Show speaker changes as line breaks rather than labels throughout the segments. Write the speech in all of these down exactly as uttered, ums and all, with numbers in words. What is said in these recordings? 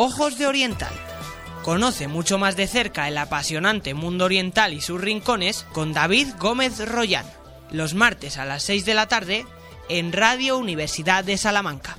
Ojos de Oriental. Conoce mucho más de cerca el apasionante mundo oriental y sus rincones con David Gómez Royán, los martes a las seis de la tarde en Radio Universidad de Salamanca.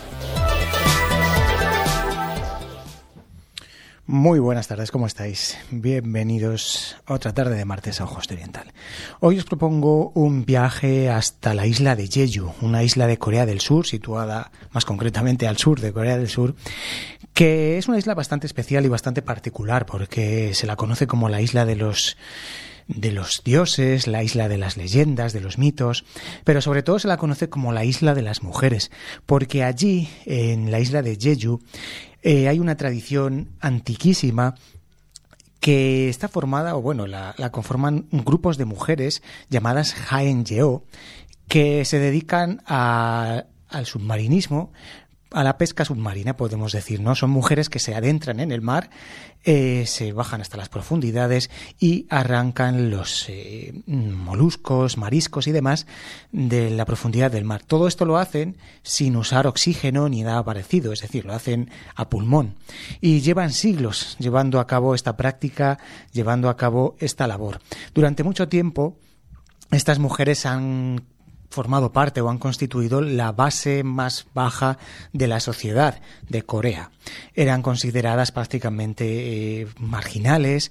Muy buenas tardes, ¿cómo estáis? Bienvenidos a otra tarde de martes a Ojos de Oriental. Hoy os propongo un viaje hasta la isla de Jeju, una isla de Corea del Sur, situada más concretamente al sur de Corea del Sur, que es una isla bastante especial y bastante particular porque se la conoce como la isla de los... de los dioses, la isla de las leyendas, de los mitos, pero sobre todo se la conoce como la isla de las mujeres, porque allí, en la isla de Jeju, eh, hay una tradición antiquísima que está formada, o bueno, la, la conforman grupos de mujeres llamadas Haenyeo, que se dedican a, al submarinismo, a la pesca submarina, podemos decir, ¿no? Son mujeres que se adentran en el mar, eh, se bajan hasta las profundidades y arrancan los eh, moluscos, mariscos y demás de la profundidad del mar. Todo esto lo hacen sin usar oxígeno ni nada parecido, es decir, lo hacen a pulmón. Y llevan siglos llevando a cabo esta práctica, llevando a cabo esta labor. Durante mucho tiempo, estas mujeres han formado parte o han constituido la base más baja de la sociedad de Corea. Eran consideradas prácticamente eh, marginales,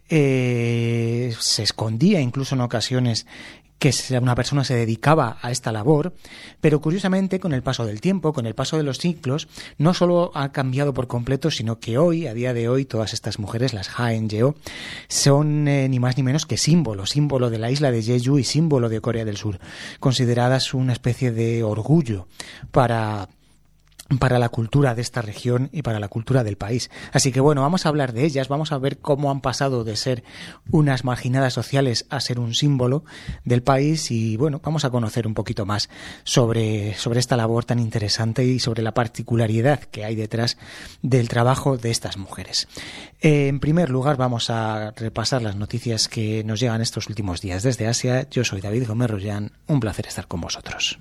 eh, se escondía incluso en ocasiones que una persona se dedicaba a esta labor, pero curiosamente con el paso del tiempo, con el paso de los siglos, no solo ha cambiado por completo, sino que hoy, a día de hoy, todas estas mujeres, las Haenyeo, son eh, ni más ni menos que símbolo, símbolo de la isla de Jeju y símbolo de Corea del Sur, consideradas una especie de orgullo para... para la cultura de esta región y para la cultura del país. Así que bueno, vamos a hablar de ellas, vamos a ver cómo han pasado de ser unas marginadas sociales a ser un símbolo del país y bueno, vamos a conocer un poquito más sobre, sobre esta labor tan interesante y sobre la particularidad que hay detrás del trabajo de estas mujeres. Eh, en primer lugar, vamos a repasar las noticias que nos llegan estos últimos días desde Asia. Yo soy David Gómez Royán, un placer estar con vosotros.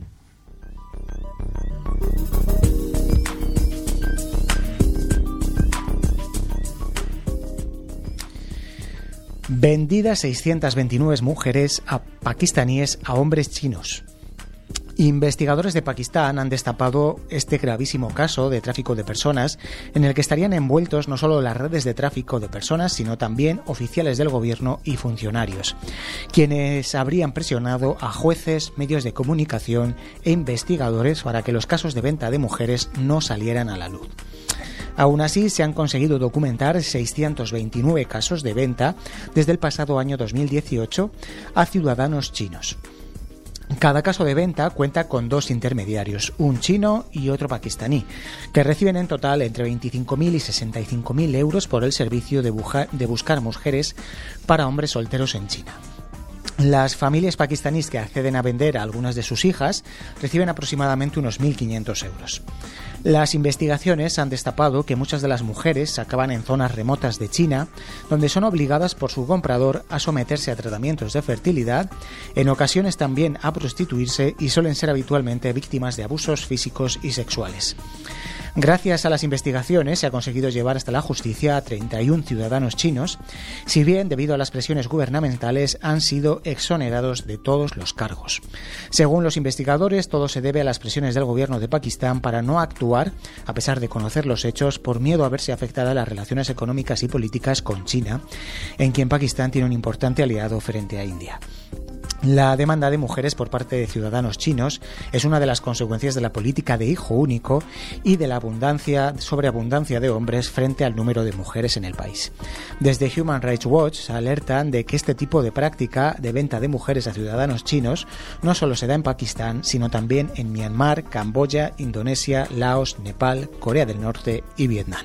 Vendidas seiscientas veintinueve mujeres a pakistaníes a hombres chinos. Investigadores de Pakistán han destapado este gravísimo caso de tráfico de personas en el que estarían envueltos no solo las redes de tráfico de personas, sino también oficiales del gobierno y funcionarios, quienes habrían presionado a jueces, medios de comunicación e investigadores para que los casos de venta de mujeres no salieran a la luz. Aún así, se han conseguido documentar seiscientos veintinueve casos de venta desde el pasado año dos mil dieciocho a ciudadanos chinos. Cada caso de venta cuenta con dos intermediarios, un chino y otro pakistaní, que reciben en total entre veinticinco mil y sesenta y cinco mil euros por el servicio de, buja- de buscar mujeres para hombres solteros en China. Las familias pakistaníes que acceden a vender a algunas de sus hijas reciben aproximadamente unos mil quinientos euros. Las investigaciones han destapado que muchas de las mujeres acaban en zonas remotas de China, donde son obligadas por su comprador a someterse a tratamientos de fertilidad, en ocasiones también a prostituirse y suelen ser habitualmente víctimas de abusos físicos y sexuales. Gracias a las investigaciones se ha conseguido llevar hasta la justicia a treinta y uno ciudadanos chinos, si bien debido a las presiones gubernamentales han sido exonerados de todos los cargos. Según los investigadores, todo se debe a las presiones del gobierno de Pakistán para no actuar, a pesar de conocer los hechos, por miedo a verse afectadas las relaciones económicas y políticas con China, en quien Pakistán tiene un importante aliado frente a India. La demanda de mujeres por parte de ciudadanos chinos es una de las consecuencias de la política de hijo único y de la abundancia, sobreabundancia de hombres frente al número de mujeres en el país. Desde Human Rights Watch alertan de que este tipo de práctica de venta de mujeres a ciudadanos chinos no solo se da en Pakistán, sino también en Myanmar, Camboya, Indonesia, Laos, Nepal, Corea del Norte y Vietnam.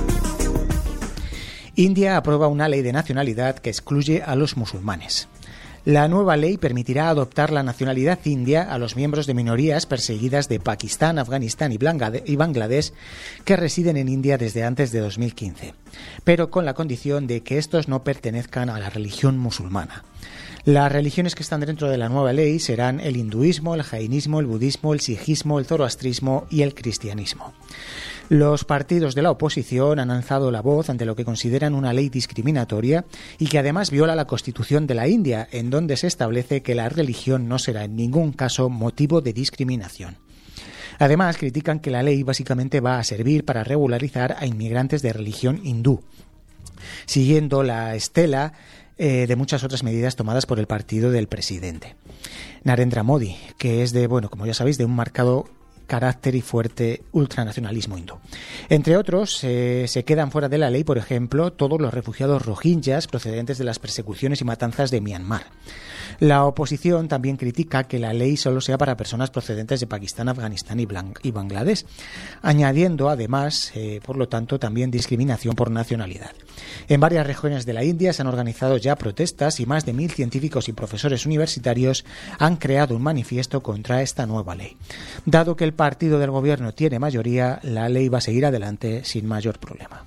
India aprueba una ley de nacionalidad que excluye a los musulmanes. La nueva ley permitirá adoptar la nacionalidad india a los miembros de minorías perseguidas de Pakistán, Afganistán y Bangladesh que residen en India desde antes de dos mil quince, pero con la condición de que estos no pertenezcan a la religión musulmana. Las religiones que están dentro de la nueva ley serán el hinduismo, el jainismo, el budismo, el sijismo, el zoroastrismo y el cristianismo. Los partidos de la oposición han alzado la voz ante lo que consideran una ley discriminatoria y que además viola la Constitución de la India, en donde se establece que la religión no será en ningún caso motivo de discriminación. Además, critican que la ley básicamente va a servir para regularizar a inmigrantes de religión hindú, siguiendo la estela eh, de muchas otras medidas tomadas por el partido del presidente Narendra Modi, que es de, bueno, como ya sabéis, de un marcado carácter y fuerte ultranacionalismo hindú. Entre otros, eh, se quedan fuera de la ley, por ejemplo, todos los refugiados rohingyas procedentes de las persecuciones y matanzas de Myanmar. La oposición también critica que la ley solo sea para personas procedentes de Pakistán, Afganistán y, Blang- y Bangladesh, añadiendo además, eh, por lo tanto, también discriminación por nacionalidad. En varias regiones de la India se han organizado ya protestas y más de mil científicos y profesores universitarios han creado un manifiesto contra esta nueva ley. Dado que el partido del gobierno tiene mayoría, la ley va a seguir adelante sin mayor problema.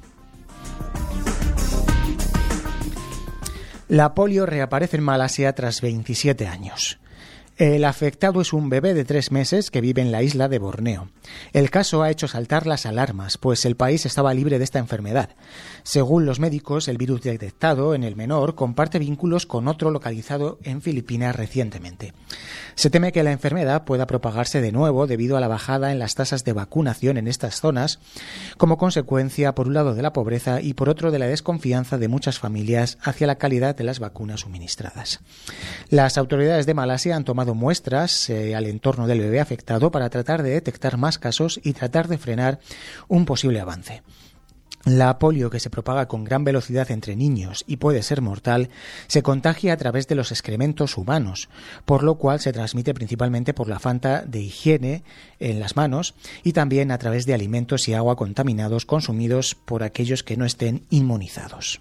La polio reaparece en Malasia tras veintisiete años. El afectado es un bebé de tres meses que vive en la isla de Borneo. El caso ha hecho saltar las alarmas, pues el país estaba libre de esta enfermedad. Según los médicos, el virus detectado en el menor comparte vínculos con otro localizado en Filipinas recientemente. Se teme que la enfermedad pueda propagarse de nuevo debido a la bajada en las tasas de vacunación en estas zonas, como consecuencia, por un lado, de la pobreza y por otro, de la desconfianza de muchas familias hacia la calidad de las vacunas suministradas. Las autoridades de Malasia han tomado muestras eh, al entorno del bebé afectado para tratar de detectar más casos y tratar de frenar un posible avance. La polio, que se propaga con gran velocidad entre niños y puede ser mortal, se contagia a través de los excrementos humanos, por lo cual se transmite principalmente por la falta de higiene en las manos y también a través de alimentos y agua contaminados consumidos por aquellos que no estén inmunizados.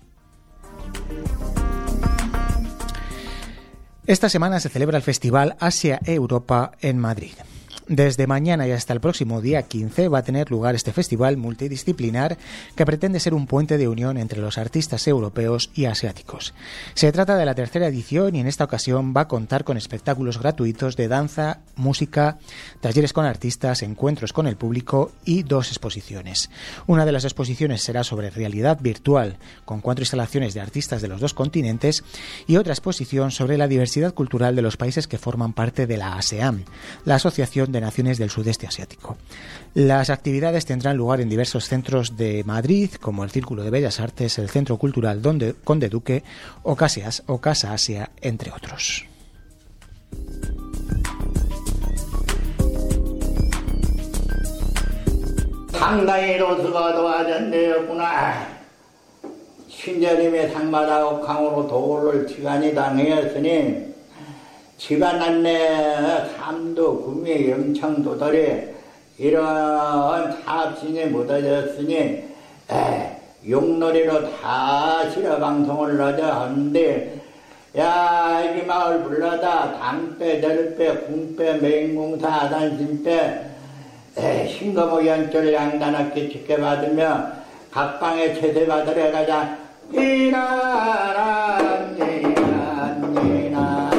Esta semana se celebra el Festival Asia-Europa en Madrid. Desde mañana y hasta el próximo día quince va a tener lugar este festival multidisciplinar que pretende ser un puente de unión entre los artistas europeos y asiáticos. Se trata de la tercera edición y en esta ocasión va a contar con espectáculos gratuitos de danza, música, talleres con artistas, encuentros con el público y dos exposiciones. Una de las exposiciones será sobre realidad virtual, con cuatro instalaciones de artistas de los dos continentes, y otra exposición sobre la diversidad cultural de los países que forman parte de la ASEAN, la Asociación de Naciones del Sudeste Asiático. Las actividades tendrán lugar en diversos centros de Madrid, como el Círculo de Bellas Artes, el Centro Cultural Donde, Conde Duque o, Casias, o Casa Asia, entre otros.
상당히 로스가 도와전되었구나. 신자님의 상마다 강으로 도를 지간이 당하였으니 지가 났네. 삼도 구미 영창 도달에 이런 사업신이 묻어졌으니 에, 용놀이로 다 실어 방송을 넣자 하는데 야 이 마을 불러다 당빼 절빼 궁빼 맹공사 아단신빼 신거모 연절 양단학기 지켜받으며 각방에 제대받으려 가자 이나라 니나 니나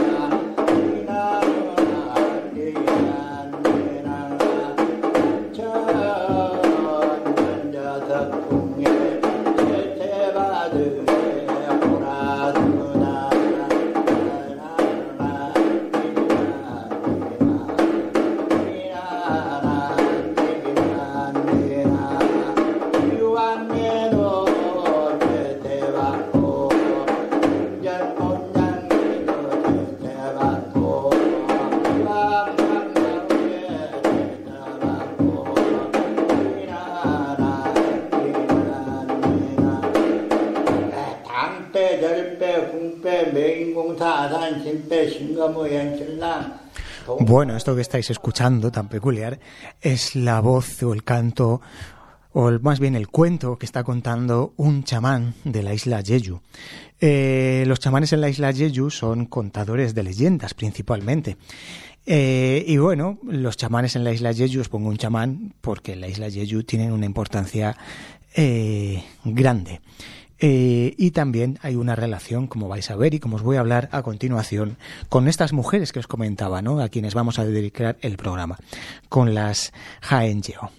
Bueno, esto que estáis escuchando tan peculiar es la voz o el canto o el, más bien el cuento que está contando un chamán de la isla Jeju. Eh, los chamanes en la isla Jeju son contadores de leyendas principalmente. Eh, y bueno, los chamanes en la isla Jeju, os pongo un chamán porque en la isla Jeju tienen una importancia eh, grande. Eh, y también hay una relación, como vais a ver y como os voy a hablar a continuación, con estas mujeres que os comentaba, ¿no?, a quienes vamos a dedicar el programa, con las Haenyeo.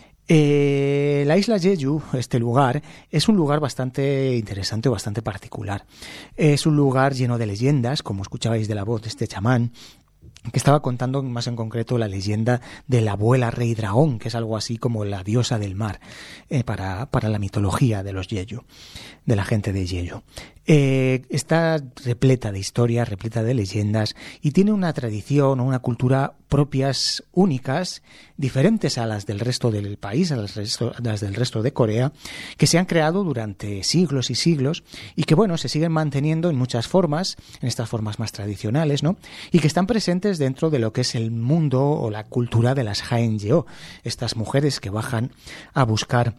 Eh, la isla Jeju, este lugar, es un lugar bastante interesante, bastante particular. Es un lugar lleno de leyendas, como escuchabais de la voz de este chamán, que estaba contando más en concreto la leyenda de la abuela rey dragón, que es algo así como la diosa del mar eh, para, para la mitología de los Jeju, de la gente de Jeju. Eh, está repleta de historias, repleta de leyendas y tiene una tradición o una cultura propias, únicas, diferentes a las del resto del país, a las, resto, a las del resto de Corea, que se han creado durante siglos y siglos y que, bueno, se siguen manteniendo en muchas formas, en estas formas más tradicionales, ¿no?, y que están presentes dentro de lo que es el mundo o la cultura de las Haenyeo, estas mujeres que bajan a buscar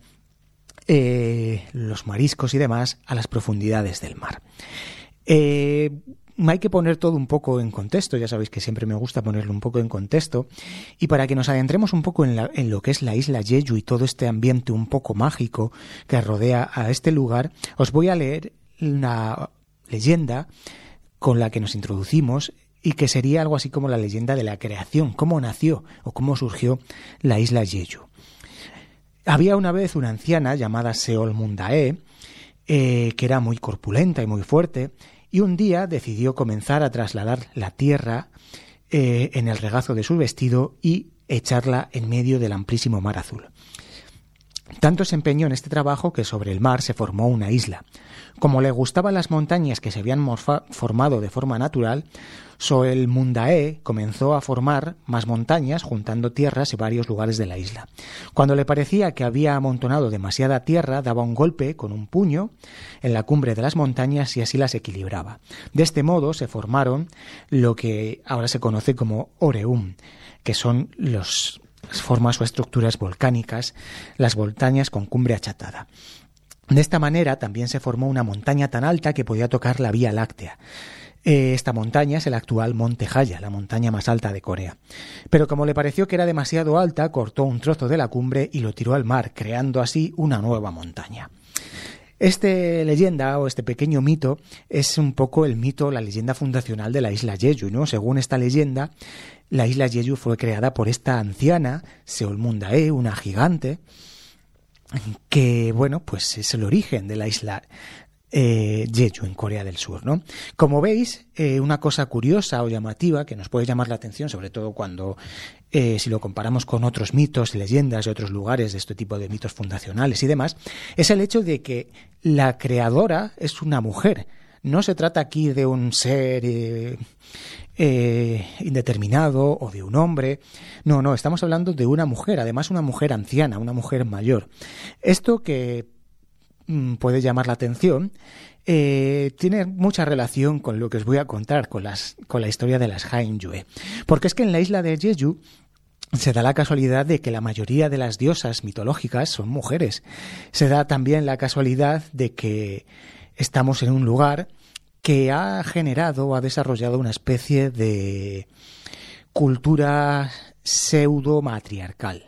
Eh, los mariscos y demás a las profundidades del mar. Eh, hay que poner todo un poco en contexto, ya sabéis que siempre me gusta ponerlo un poco en contexto, y para que nos adentremos un poco en, la, en lo que es la isla Jeju y todo este ambiente un poco mágico que rodea a este lugar, os voy a leer una leyenda con la que nos introducimos y que sería algo así como la leyenda de la creación, cómo nació o cómo surgió la isla Jeju. Había una vez una anciana llamada Seol Mundae, eh, que era muy corpulenta y muy fuerte, y un día decidió comenzar a trasladar la tierra eh, en el regazo de su vestido y echarla en medio del amplísimo mar azul. Tanto se empeñó en este trabajo que sobre el mar se formó una isla. Como le gustaban las montañas que se habían morfa- formado de forma natural, Seol Mundae comenzó a formar más montañas juntando tierras en varios lugares de la isla. Cuando le parecía que había amontonado demasiada tierra, daba un golpe con un puño en la cumbre de las montañas y así las equilibraba. De este modo se formaron lo que ahora se conoce como Oreum, que son los formas o estructuras volcánicas, las montañas con cumbre achatada. De esta manera también se formó una montaña tan alta que podía tocar la Vía Láctea. Eh, esta montaña es el actual Monte Haya, la montaña más alta de Corea. Pero como le pareció que era demasiado alta, cortó un trozo de la cumbre y lo tiró al mar, creando así una nueva montaña. Esta leyenda o este pequeño mito es un poco el mito, la leyenda fundacional de la isla Jeju, ¿no? Según esta leyenda, la isla Jeju fue creada por esta anciana, Seol Mundae, una gigante, que, bueno, pues es el origen de la isla eh, Jeju en Corea del Sur, ¿no? Como veis, eh, una cosa curiosa o llamativa que nos puede llamar la atención, sobre todo cuando eh, si lo comparamos con otros mitos y leyendas de otros lugares de este tipo de mitos fundacionales y demás, es el hecho de que la creadora es una mujer. No se trata aquí de un ser eh, eh, indeterminado o de un hombre. No, no, estamos hablando de una mujer, además una mujer anciana, una mujer mayor. Esto que mm, puede llamar la atención eh, tiene mucha relación con lo que os voy a contar, con, las, con la historia de las Haenyeo. Porque es que en la isla de Jeju se da la casualidad de que la mayoría de las diosas mitológicas son mujeres. Se da también la casualidad de que estamos en un lugar que ha generado o ha desarrollado una especie de cultura pseudo-matriarcal.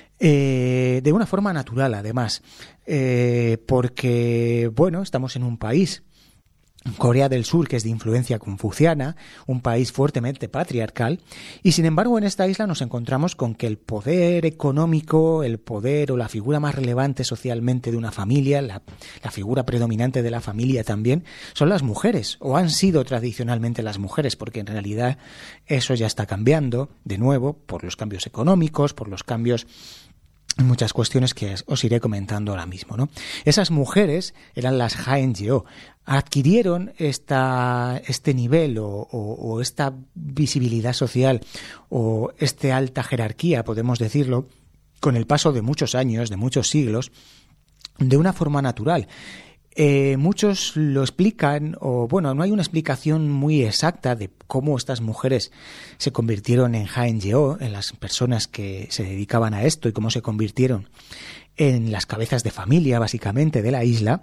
Eh, de una forma natural, además, eh, porque, bueno, estamos en un país, Corea del Sur, que es de influencia confuciana, un país fuertemente patriarcal, y sin embargo en esta isla nos encontramos con que el poder económico, el poder o la figura más relevante socialmente de una familia, la, la figura predominante de la familia también, son las mujeres, o han sido tradicionalmente las mujeres, porque en realidad eso ya está cambiando, de nuevo, por los cambios económicos, por los cambios, muchas cuestiones que os iré comentando ahora mismo, ¿no? Esas mujeres eran las Haenyeo, adquirieron esta, este nivel o, o, o esta visibilidad social o esta alta jerarquía, podemos decirlo, con el paso de muchos años, de muchos siglos, de una forma natural. Eh, muchos lo explican, o bueno, no hay una explicación muy exacta de cómo estas mujeres se convirtieron en Haenyeo, en las personas que se dedicaban a esto y cómo se convirtieron en las cabezas de familia, básicamente, de la isla.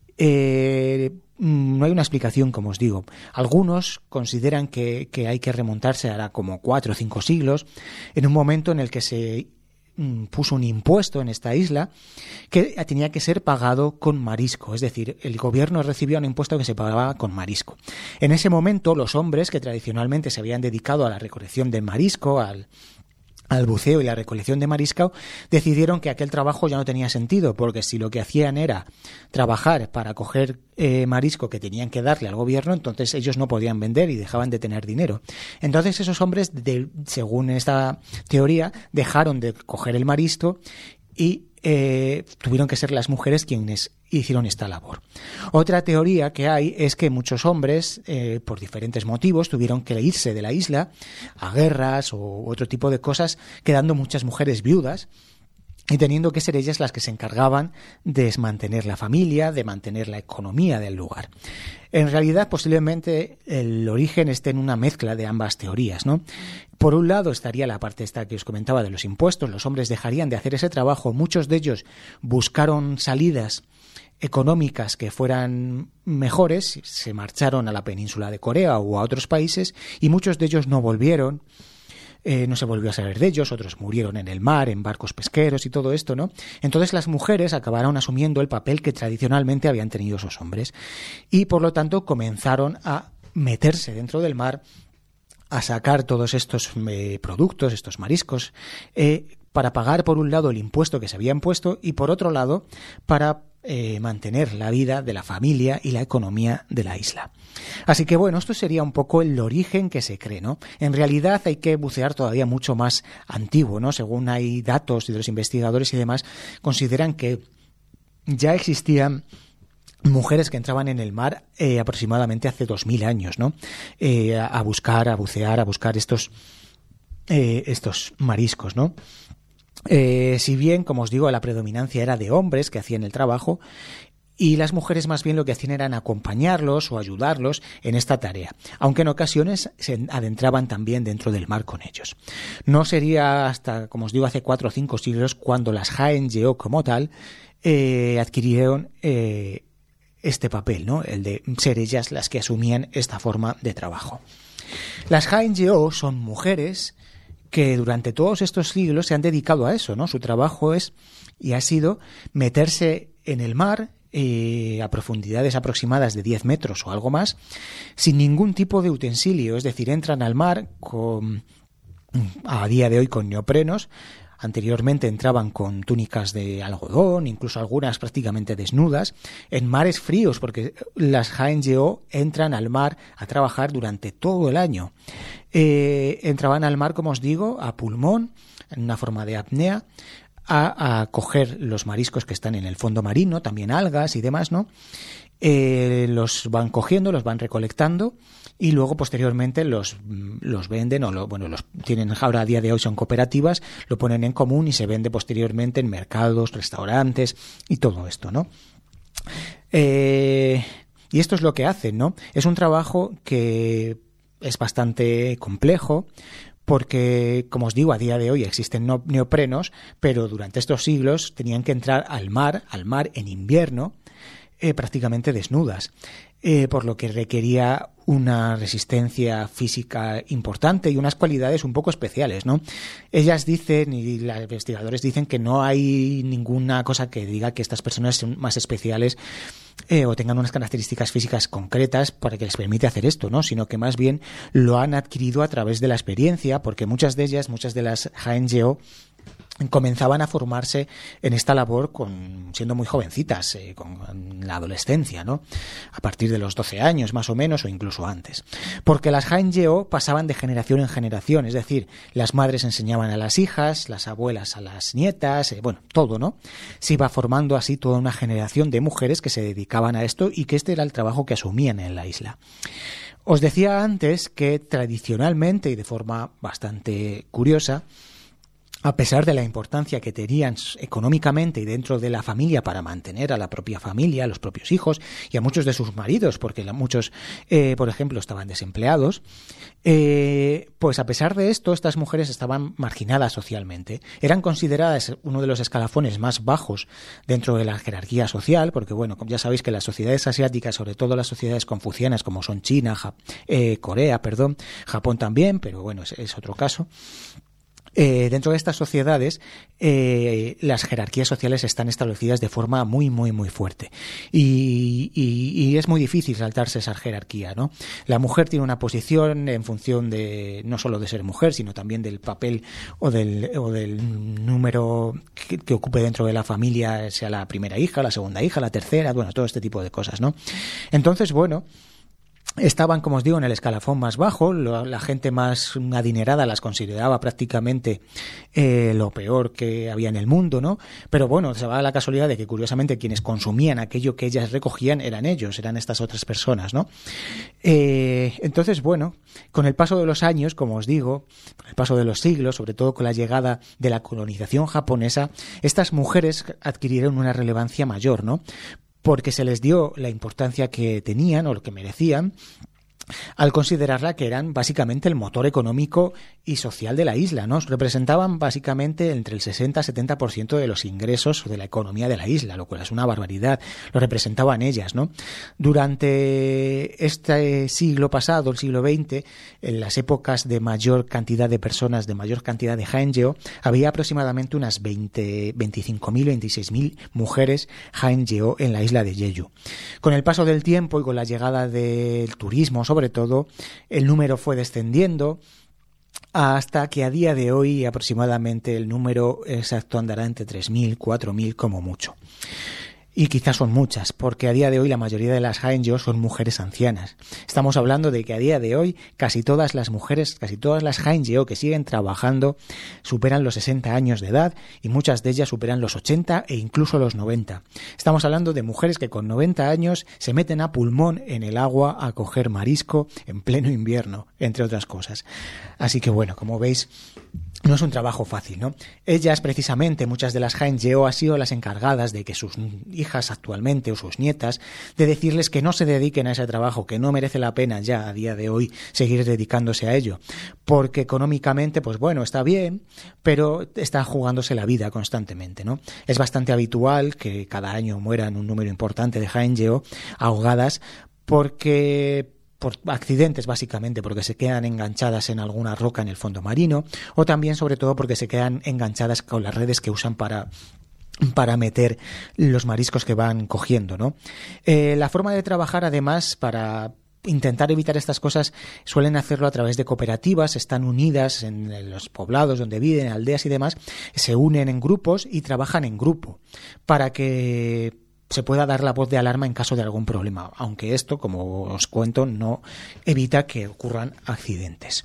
Eh, no hay una explicación, como os digo. Algunos consideran que, que hay que remontarse ahora como cuatro o cinco siglos, en un momento en el que se puso un impuesto en esta isla que tenía que ser pagado con marisco, es decir, el gobierno recibía un impuesto que se pagaba con marisco. En ese momento, los hombres que tradicionalmente se habían dedicado a la recolección de marisco, al al buceo y la recolección de marisco, decidieron que aquel trabajo ya no tenía sentido, porque si lo que hacían era trabajar para coger eh, marisco que tenían que darle al gobierno, entonces ellos no podían vender y dejaban de tener dinero. Entonces esos hombres, de, según esta teoría, dejaron de coger el marisco y eh, tuvieron que ser las mujeres quienes hicieron esta labor. Otra teoría que hay es que muchos hombres, eh, por diferentes motivos, tuvieron que irse de la isla a guerras o otro tipo de cosas, quedando muchas mujeres viudas y teniendo que ser ellas las que se encargaban de mantener la familia, de mantener la economía del lugar. En realidad, posiblemente el origen esté en una mezcla de ambas teorías, ¿no? Por un lado estaría la parte esta que os comentaba de los impuestos. Los hombres dejarían de hacer ese trabajo. Muchos de ellos buscaron salidas económicas que fueran mejores, se marcharon a la península de Corea o a otros países y muchos de ellos no volvieron. Eh, no se volvió a saber de ellos, otros murieron en el mar, en barcos pesqueros y todo esto, ¿no? Entonces las mujeres acabaron asumiendo el papel que tradicionalmente habían tenido esos hombres y por lo tanto comenzaron a meterse dentro del mar, a sacar todos estos eh, productos, estos mariscos, eh, para pagar por un lado el impuesto que se habían puesto y por otro lado para eh, mantener la vida de la familia y la economía de la isla. Así que bueno, esto sería un poco el origen que se cree, ¿no? En realidad hay que bucear todavía mucho más antiguo, ¿no? Según hay datos de los investigadores y demás, consideran que ya existían mujeres que entraban en el mar eh, aproximadamente hace dos mil años, ¿no? Eh, a, a buscar, a bucear, a buscar estos, eh, estos mariscos, ¿no? Eh, si bien, como os digo, la predominancia era de hombres que hacían el trabajo y las mujeres más bien lo que hacían eran acompañarlos o ayudarlos en esta tarea, aunque en ocasiones se adentraban también dentro del mar con ellos. No sería hasta, como os digo, hace cuatro o cinco siglos cuando las Haenyeo como tal eh, adquirieron eh, este papel, ¿no? El de ser ellas las que asumían esta forma de trabajo. Las Haenyeo son mujeres que durante todos estos siglos se han dedicado a eso, ¿no? Su trabajo es y ha sido meterse en el mar eh, a profundidades aproximadas de diez metros o algo más, sin ningún tipo de utensilio, es decir, entran al mar con, a día de hoy con neoprenos. Anteriormente entraban con túnicas de algodón, incluso algunas prácticamente desnudas, en mares fríos, porque las Haenyeo entran al mar a trabajar durante todo el año. Eh, entraban al mar, como os digo, a pulmón, en una forma de apnea, a, a coger los mariscos que están en el fondo marino, también algas y demás, ¿no? Eh, los van cogiendo, los van recolectando y luego posteriormente los, los venden o lo, bueno, los tienen ahora a día de hoy son cooperativas, lo ponen en común y se vende posteriormente en mercados, restaurantes y todo esto, ¿no? Eh, y esto es lo que hacen, ¿no? Es un trabajo que es bastante complejo porque, como os digo, a día de hoy existen neoprenos, pero durante estos siglos tenían que entrar al mar, al mar en invierno, Eh, prácticamente desnudas, eh, por lo que requería una resistencia física importante y unas cualidades un poco especiales, ¿no? Ellas dicen, y los investigadores dicen, que no hay ninguna cosa que diga que estas personas son más especiales eh, o tengan unas características físicas concretas para que les permite hacer esto, ¿no? Sino que más bien lo han adquirido a través de la experiencia, porque muchas de ellas, muchas de las Haenyeo, comenzaban a formarse en esta labor con, siendo muy jovencitas, eh, con la adolescencia, ¿no? A partir de los doce años más o menos o incluso antes. Porque las Haenyeo pasaban de generación en generación, es decir, las madres enseñaban a las hijas, las abuelas a las nietas, eh, bueno, todo, ¿no? Se iba formando así toda una generación de mujeres que se dedicaban a esto y que este era el trabajo que asumían en la isla. Os decía antes que tradicionalmente y de forma bastante curiosa, a pesar de la importancia que tenían económicamente y dentro de la familia para mantener a la propia familia, a los propios hijos y a muchos de sus maridos, porque muchos, eh, por ejemplo, estaban desempleados, eh, pues a pesar de esto, estas mujeres estaban marginadas socialmente. Eran consideradas uno de los escalafones más bajos dentro de la jerarquía social, porque, bueno, ya sabéis que las sociedades asiáticas, sobre todo las sociedades confucianas, como son China, Jap- eh, Corea, perdón, Japón también, pero bueno, es, es otro caso. Eh, dentro de estas sociedades, eh, las jerarquías sociales están establecidas de forma muy, muy, muy fuerte. Y, y, y es muy difícil saltarse esa jerarquía, ¿no? La mujer tiene una posición en función de, no solo de ser mujer, sino también del papel o del, o del número que, que ocupe dentro de la familia, sea la primera hija, la segunda hija, la tercera, bueno, todo este tipo de cosas, ¿no? Entonces, bueno, estaban, como os digo, en el escalafón más bajo. La gente más adinerada las consideraba prácticamente eh, lo peor que había en el mundo, ¿no? Pero bueno, se va a la casualidad de que, curiosamente, quienes consumían aquello que ellas recogían eran ellos, eran estas otras personas, ¿no? Eh, entonces, bueno, con el paso de los años, como os digo, con el paso de los siglos, sobre todo con la llegada de la colonización japonesa, estas mujeres adquirieron una relevancia mayor, ¿no? Porque se les dio la importancia que tenían o lo que merecían, al considerarla que eran básicamente el motor económico y social de la isla, ¿no? Representaban básicamente entre el sesenta a setenta por ciento de los ingresos de la economía de la isla, lo cual es una barbaridad. Lo representaban ellas, ¿no? Durante este siglo pasado, el siglo veinte, en las épocas de mayor cantidad de personas, de mayor cantidad de haenjeo, había aproximadamente unas veinte, veinticinco mil, veintiséis mil mujeres haenjeo en la isla de Jeju. Con el paso del tiempo y con la llegada del turismo, sobre Sobre todo, el número fue descendiendo hasta que a día de hoy aproximadamente el número exacto andará entre tres mil, cuatro mil como mucho. Y quizás son muchas, porque a día de hoy la mayoría de las haenjeo son mujeres ancianas. Estamos hablando de que a día de hoy casi todas las mujeres, casi todas las haenjeo que siguen trabajando superan los sesenta años de edad y muchas de ellas superan los ochenta e incluso los noventa. Estamos hablando de mujeres que con noventa años se meten a pulmón en el agua a coger marisco en pleno invierno, entre otras cosas. Así que bueno, como veis, no es un trabajo fácil, ¿no? Ellas, precisamente, muchas de las haenjeo han sido las encargadas de que sus hijas actualmente o sus nietas, de decirles que no se dediquen a ese trabajo, que no merece la pena ya a día de hoy seguir dedicándose a ello, porque económicamente, pues bueno, está bien, pero está jugándose la vida constantemente, ¿no? Es bastante habitual que cada año mueran un número importante de haenjeo ahogadas porque por accidentes, básicamente, porque se quedan enganchadas en alguna roca en el fondo marino, o también, sobre todo, porque se quedan enganchadas con las redes que usan para para meter los mariscos que van cogiendo, ¿no? Eh, la forma de trabajar, además, para intentar evitar estas cosas, suelen hacerlo a través de cooperativas, están unidas en los poblados donde viven, en aldeas y demás, se unen en grupos y trabajan en grupo para que se pueda dar la voz de alarma en caso de algún problema, aunque esto, como os cuento, no evita que ocurran accidentes.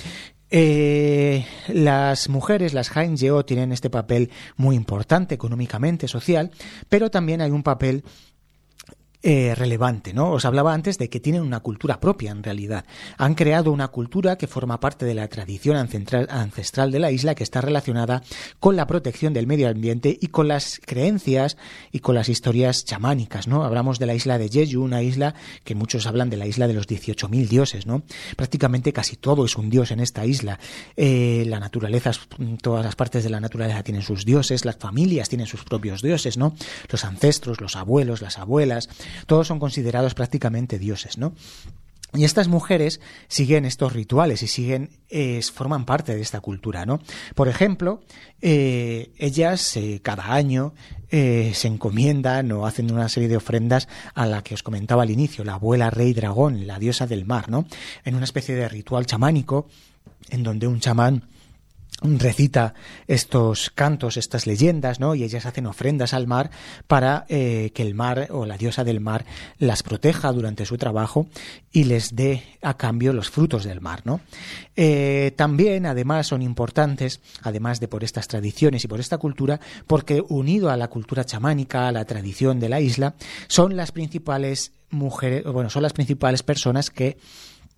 Eh, las mujeres, las haenjeo, tienen este papel muy importante económicamente, social, pero también hay un papel Eh, relevante, ¿no? Os hablaba antes de que tienen una cultura propia, en realidad. Han creado una cultura que forma parte de la tradición ancestral, ancestral de la isla, que está relacionada con la protección del medio ambiente y con las creencias y con las historias chamánicas, ¿no? Hablamos de la isla de Jeju, una isla que muchos hablan de la isla de los dieciocho mil dioses, ¿no? Prácticamente casi todo es un dios en esta isla. Eh, la naturaleza, todas las partes de la naturaleza tienen sus dioses, las familias tienen sus propios dioses, ¿no? Los ancestros, los abuelos, las abuelas, todos son considerados prácticamente dioses, ¿no? Y estas mujeres siguen estos rituales y siguen, eh, forman parte de esta cultura, ¿no? Por ejemplo, eh, ellas eh, cada año eh, se encomiendan o hacen una serie de ofrendas a la que os comentaba al inicio, la abuela rey dragón, la diosa del mar, ¿no? En una especie de ritual chamánico en donde un chamán recita estos cantos, estas leyendas, ¿no? Y ellas hacen ofrendas al mar para eh, que el mar o la diosa del mar las proteja durante su trabajo y les dé a cambio los frutos del mar, ¿no? Eh, también, además, son importantes, además de por estas tradiciones y por esta cultura, porque unido a la cultura chamánica, a la tradición de la isla, son las principales mujeres, bueno, son las principales personas que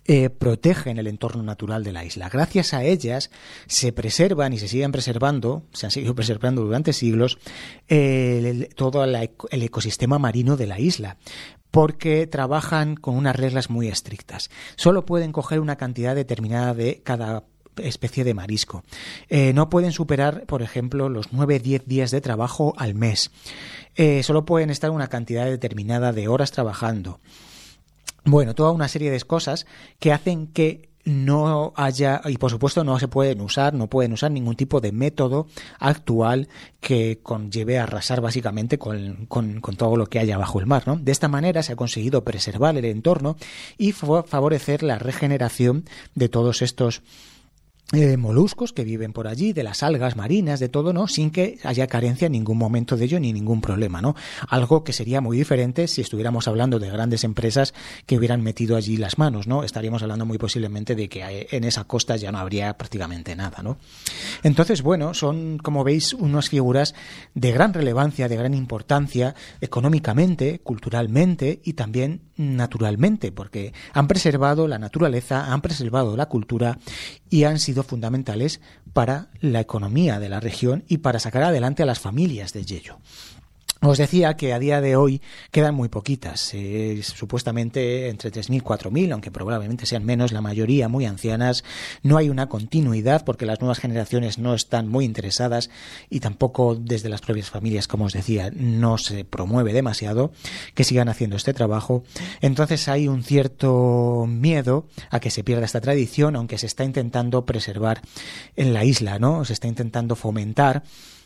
eh, protegen el entorno natural de la isla. Gracias a ellas se preservan y se siguen preservando, se han seguido preservando durante siglos, eh, el, todo la, el ecosistema marino de la isla, porque trabajan con unas reglas muy estrictas. Solo pueden coger una cantidad determinada de cada especie de marisco. Eh, no pueden superar, por ejemplo, los nueve a diez días de trabajo al mes. Eh, solo pueden estar una cantidad determinada de horas trabajando. Bueno, toda una serie de cosas que hacen que no haya, y por supuesto no se pueden usar, no pueden usar ningún tipo de método actual que conlleve a arrasar básicamente con, con, con todo lo que haya bajo el mar, ¿no? De esta manera se ha conseguido preservar el entorno y favorecer la regeneración de todos estos Eh, moluscos que viven por allí, de las algas marinas, de todo, ¿no? Sin que haya carencia en ningún momento de ello ni ningún problema, ¿no? Algo que sería muy diferente si estuviéramos hablando de grandes empresas que hubieran metido allí las manos, ¿no? Estaríamos hablando muy posiblemente de que en esa costa ya no habría prácticamente nada, ¿no? Entonces, bueno, son, como veis, unas figuras de gran relevancia, de gran importancia económicamente, culturalmente y también naturalmente, porque han preservado la naturaleza, han preservado la cultura y han sido fundamentales para la economía de la región y para sacar adelante a las familias de Jeju. Os decía que a día de hoy quedan muy poquitas, eh, supuestamente entre tres mil y cuatro mil, aunque probablemente sean menos, la mayoría muy ancianas. No hay una continuidad porque las nuevas generaciones no están muy interesadas y tampoco desde las propias familias, como os decía, no se promueve demasiado que sigan haciendo este trabajo. Entonces hay un cierto miedo a que se pierda esta tradición, aunque se está intentando preservar en la isla, ¿no? Se está intentando fomentar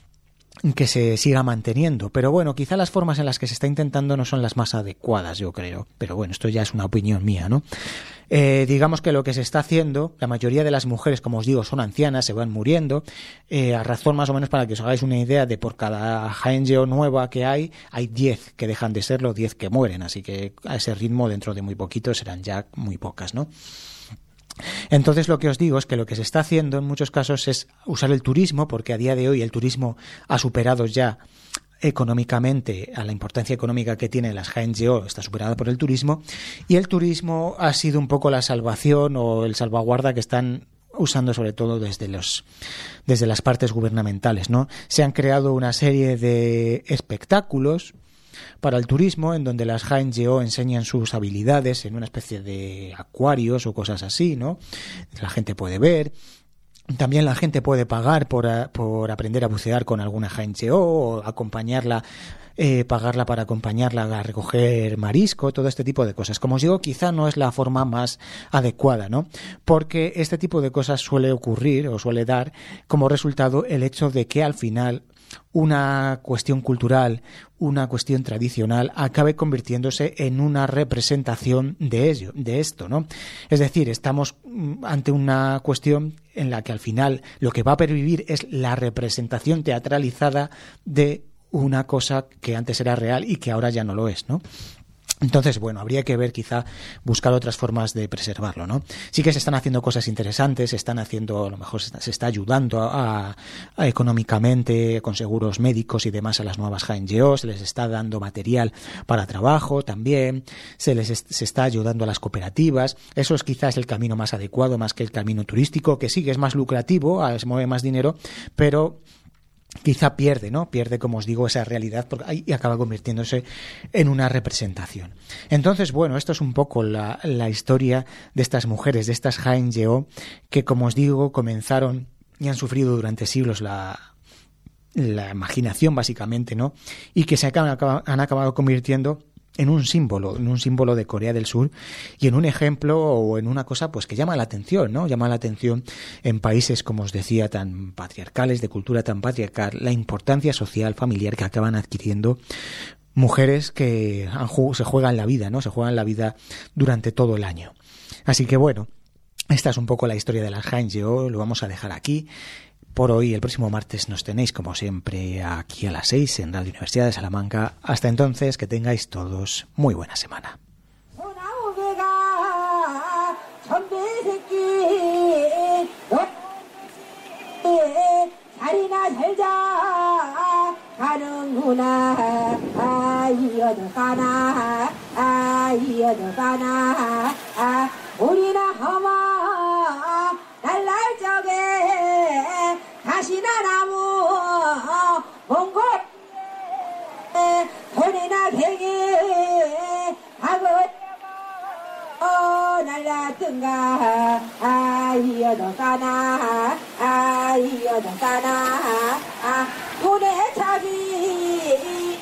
que se siga manteniendo, pero bueno, quizá las formas en las que se está intentando no son las más adecuadas, yo creo, pero bueno, esto ya es una opinión mía, ¿no? Eh, digamos que lo que se está haciendo, la mayoría de las mujeres, como os digo, son ancianas, se van muriendo, eh, a razón más o menos para que os hagáis una idea de por cada Haeunjeo nueva que hay, hay diez que dejan de serlo, diez que mueren, así que a ese ritmo dentro de muy poquito serán ya muy pocas, ¿no? Entonces lo que os digo es que lo que se está haciendo en muchos casos es usar el turismo, porque a día de hoy el turismo ha superado ya económicamente a la importancia económica que tiene las Haeunjeo, está superada por el turismo, y el turismo ha sido un poco la salvación o el salvaguarda que están usando sobre todo desde los desde las partes gubernamentales, ¿no? Se han creado una serie de espectáculos para el turismo, en donde las Haeunjeo enseñan sus habilidades en una especie de acuarios o cosas así, ¿no? La gente puede ver. También la gente puede pagar por, a, por aprender a bucear con alguna Haeunjeo o acompañarla, eh, pagarla para acompañarla a recoger marisco, todo este tipo de cosas. Como os digo, quizá no es la forma más adecuada, ¿no? Porque este tipo de cosas suele ocurrir o suele dar como resultado el hecho de que al final una cuestión cultural, una cuestión tradicional, acabe convirtiéndose en una representación de ello, de esto, ¿no? Es decir, estamos ante una cuestión en la que al final lo que va a pervivir es la representación teatralizada de una cosa que antes era real y que ahora ya no lo es, ¿no? Entonces, bueno, habría que ver, quizá, buscar otras formas de preservarlo, ¿no? Sí que se están haciendo cosas interesantes, se están haciendo, a lo mejor se está, se está ayudando a, a económicamente con seguros médicos y demás a las nuevas Haeunjeo, se les está dando material para trabajo también, se les est- se está ayudando a las cooperativas. Eso es quizás el camino más adecuado, más que el camino turístico, que sí que es más lucrativo, se mueve más dinero, pero quizá pierde, ¿no? Pierde, como os digo, esa realidad y acaba convirtiéndose en una representación. Entonces, bueno, esto es un poco la, la historia de estas mujeres, de estas Haeunjeo, que, como os digo, comenzaron y han sufrido durante siglos la, la imaginación, básicamente, ¿no? Y que se acaban, han acabado convirtiendo en un símbolo, en un símbolo de Corea del Sur y en un ejemplo o en una cosa pues que llama la atención, ¿no? Llama la atención en países, como os decía, tan patriarcales, de cultura tan patriarcal, la importancia social, familiar que acaban adquiriendo mujeres que han, se juegan la vida, ¿no? Se juegan la vida durante todo el año. Así que bueno, esta es un poco la historia de las Haeunjeo, lo vamos a dejar aquí. Por hoy, el próximo martes nos tenéis, como siempre, aquí a las seis en Radio Universidad de Salamanca. Hasta entonces, que tengáis todos muy buena semana.
우리나 허마 날날 적에 가시나 나무 몽골 소리나 개게 하고 어 날랐던가 아이여도 까나 아이여도 까나 아 돈에 차기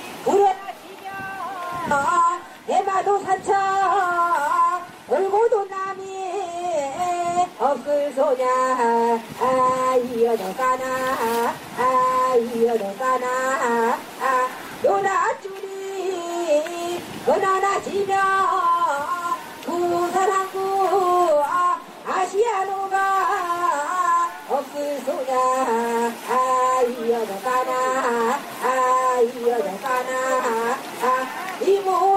우려나시며 대마도 산처 울고도 남이 없을 소냐 아이여도 까나 아이여도 까나 아 요나줄이 은하나지며 구사랑구 아시아노가 없을 소냐 아이여도 까나 아이여도 까나 아 이모